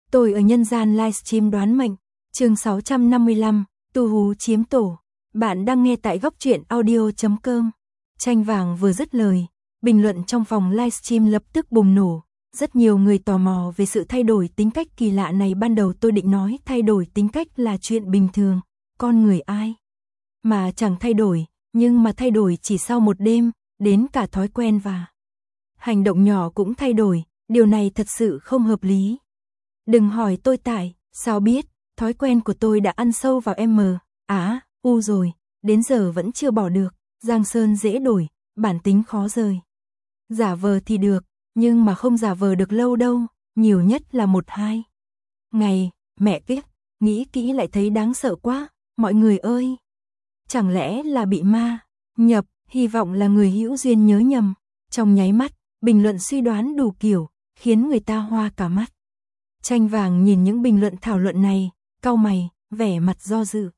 Tôi ở nhân gian livestream đoán mệnh, chương 655, tu hú chiếm tổ. Bạn đang nghe tại góc truyện audio.com. Tranh vàng vừa dứt lời, bình luận trong phòng livestream lập tức bùng nổ. Rất nhiều người tò mò về sự thay đổi tính cách kỳ lạ này. Ban đầu tôi định nói thay đổi tính cách là chuyện bình thường, con người ai mà chẳng thay đổi, nhưng mà thay đổi chỉ sau một đêm, đến cả thói quen và hành động nhỏ cũng thay đổi, điều này thật sự không hợp lý. Đừng hỏi tôi tại sao biết, thói quen của tôi đã ăn sâu vào u rồi, đến giờ vẫn chưa bỏ được. Giang sơn dễ đổi, bản tính khó rời. Giả vờ thì được, nhưng mà không giả vờ được lâu đâu, nhiều nhất là 1-2 ngày. Mẹ kiếp, nghĩ kỹ lại thấy đáng sợ quá, mọi người ơi. Chẳng lẽ là bị ma nhập, hy vọng là người hữu duyên nhớ nhầm. Trong nháy mắt, bình luận suy đoán đủ kiểu, khiến người ta hoa cả mắt. Tranh vàng nhìn những bình luận thảo luận này, cau mày, vẻ mặt do dự.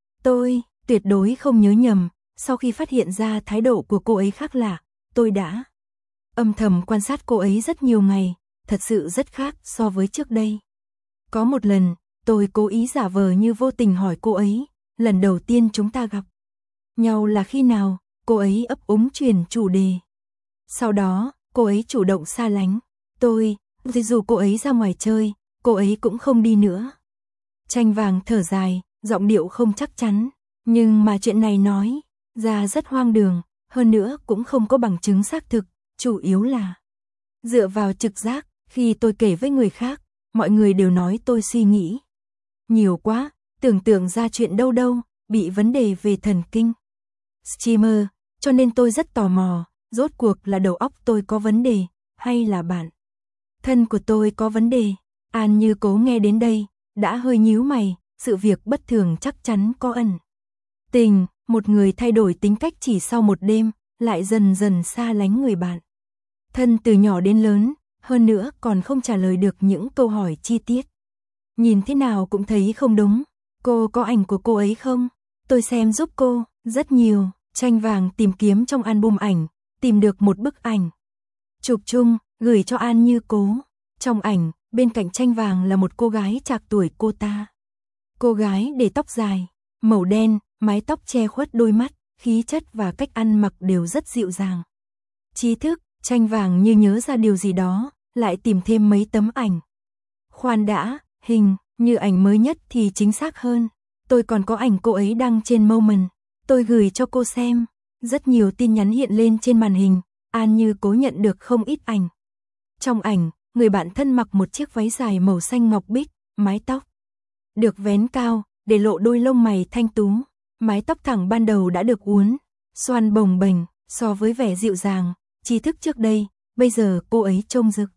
Tôi tuyệt đối không nhớ nhầm, sau khi phát hiện ra thái độ của cô ấy khác lạ, tôi đã âm thầm quan sát cô ấy rất nhiều ngày, thật sự rất khác so với trước đây. Có một lần, tôi cố ý giả vờ như vô tình hỏi cô ấy, lần đầu tiên chúng ta gặp nhau là khi nào, cô ấy ấp úng chuyển chủ đề. Sau đó, cô ấy chủ động xa lánh tôi, dù cô ấy ra ngoài chơi, cô ấy cũng không đi nữa. Tranh vàng thở dài, giọng điệu không chắc chắn, nhưng mà chuyện này nói ra rất hoang đường, hơn nữa cũng không có bằng chứng xác thực, chủ yếu là dựa vào trực giác. Khi tôi kể với người khác, mọi người đều nói tôi suy nghĩ nhiều quá, tưởng tượng ra chuyện đâu, bị vấn đề về thần kinh streamer, cho nên tôi rất tò mò, rốt cuộc là đầu óc tôi có vấn đề, hay là bản thân của tôi có vấn đề. An Như Cố nghe đến đây, đã hơi nhíu mày, sự việc bất thường chắc chắn có ẩn tình, một người thay đổi tính cách chỉ sau một đêm, lại dần dần xa lánh người bạn thân từ nhỏ đến lớn, hơn nữa còn không trả lời được những câu hỏi chi tiết. Nhìn thế nào cũng thấy không đúng. Cô có ảnh của cô ấy không? Tôi xem giúp cô, rất nhiều. Tranh vàng tìm kiếm trong album ảnh, tìm được một bức ảnh chụp chung, gửi cho An Như Cố. Trong ảnh, bên cạnh tranh vàng là một cô gái trạc tuổi cô ta. Cô gái để tóc dài, màu đen, mái tóc che khuất đôi mắt, khí chất và cách ăn mặc đều rất dịu dàng. Trí thức, tranh vàng như nhớ ra điều gì đó, lại tìm thêm mấy tấm ảnh. Khoan đã, hình, như ảnh mới nhất thì chính xác hơn. Tôi còn có ảnh cô ấy đăng trên Moment, tôi gửi cho cô xem. Rất nhiều tin nhắn hiện lên trên màn hình, An Như Cố nhận được không ít ảnh. Trong ảnh, người bạn thân mặc một chiếc váy dài màu xanh ngọc bích, mái tóc được vén cao, để lộ đôi lông mày thanh tú. Mái tóc thẳng ban đầu đã được uốn xoăn bồng bềnh, so với vẻ dịu dàng, trí thức trước đây, bây giờ cô ấy trông rực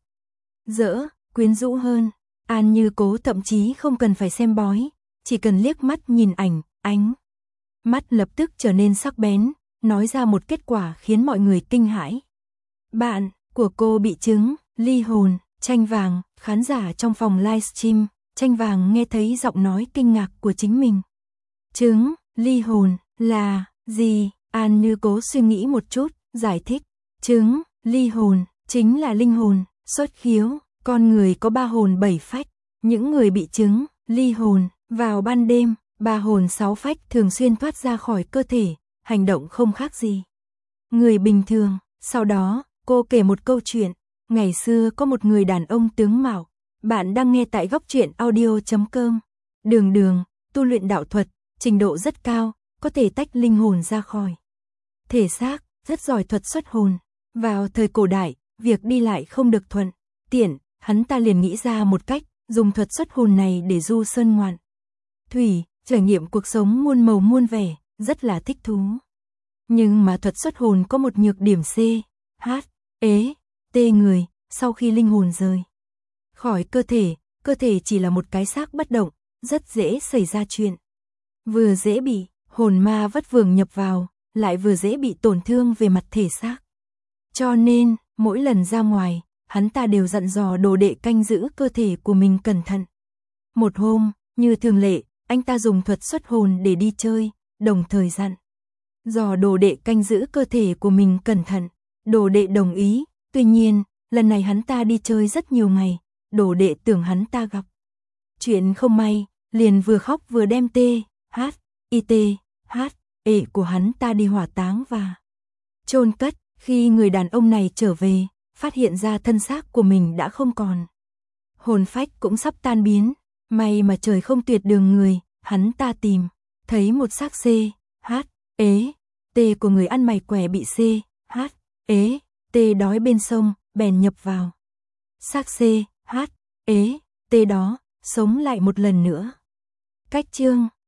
rỡ, quyến rũ hơn. An Như Cố thậm chí không cần phải xem bói, chỉ cần liếc mắt nhìn ảnh, ánh mắt lập tức trở nên sắc bén, nói ra một kết quả khiến mọi người kinh hãi. Bạn của cô bị chứng ly hồn. Tranh vàng, khán giả trong phòng livestream, tranh vàng nghe thấy giọng nói kinh ngạc của chính mình. Chứng ly hồn là gì? An Như Cố suy nghĩ một chút, giải thích. Chứng ly hồn chính là linh hồn xuất khiếu. Con người có 3 hồn 7 phách. Những người bị chứng ly hồn vào ban đêm, 3 hồn 6 phách thường xuyên thoát ra khỏi cơ thể, hành động không khác gì người bình thường. Sau đó, cô kể một câu chuyện. Ngày xưa có một người đàn ông tướng mạo. Bạn đang nghe tại góc truyện audio.com. Đường tu luyện đạo thuật, trình độ rất cao, có thể tách linh hồn ra khỏi thể xác, rất giỏi thuật xuất hồn. Vào thời cổ đại, việc đi lại không được thuận tiện, hắn ta liền nghĩ ra một cách, dùng thuật xuất hồn này để du sơn ngoạn thủy, trải nghiệm cuộc sống muôn màu muôn vẻ, rất là thích thú. Nhưng mà thuật xuất hồn có một nhược điểm T người, sau khi linh hồn rời khỏi cơ thể chỉ là một cái xác bất động, rất dễ xảy ra chuyện. Vừa dễ bị hồn ma vất vưởng nhập vào, lại vừa dễ bị tổn thương về mặt thể xác. Cho nên, mỗi lần ra ngoài, hắn ta đều dặn dò đồ đệ canh giữ cơ thể của mình cẩn thận. Một hôm, như thường lệ, anh ta dùng thuật xuất hồn để đi chơi, đồng thời dặn dò đồ đệ canh giữ cơ thể của mình cẩn thận. Đồ đệ đồng ý, tuy nhiên, lần này hắn ta đi chơi rất nhiều ngày, đồ đệ tưởng hắn ta gặp Chuyện không may, liền vừa khóc vừa đem ệ của hắn ta đi hỏa táng và chôn cất. Khi người đàn ông này trở về, phát hiện ra thân xác của mình đã không còn. Hồn phách cũng sắp tan biến, may mà trời không tuyệt đường người, hắn ta tìm thấy một xác của người ăn mày quẻ bị đói bên sông, bèn nhập vào. Xác đó, sống lại một lần nữa. Cách chương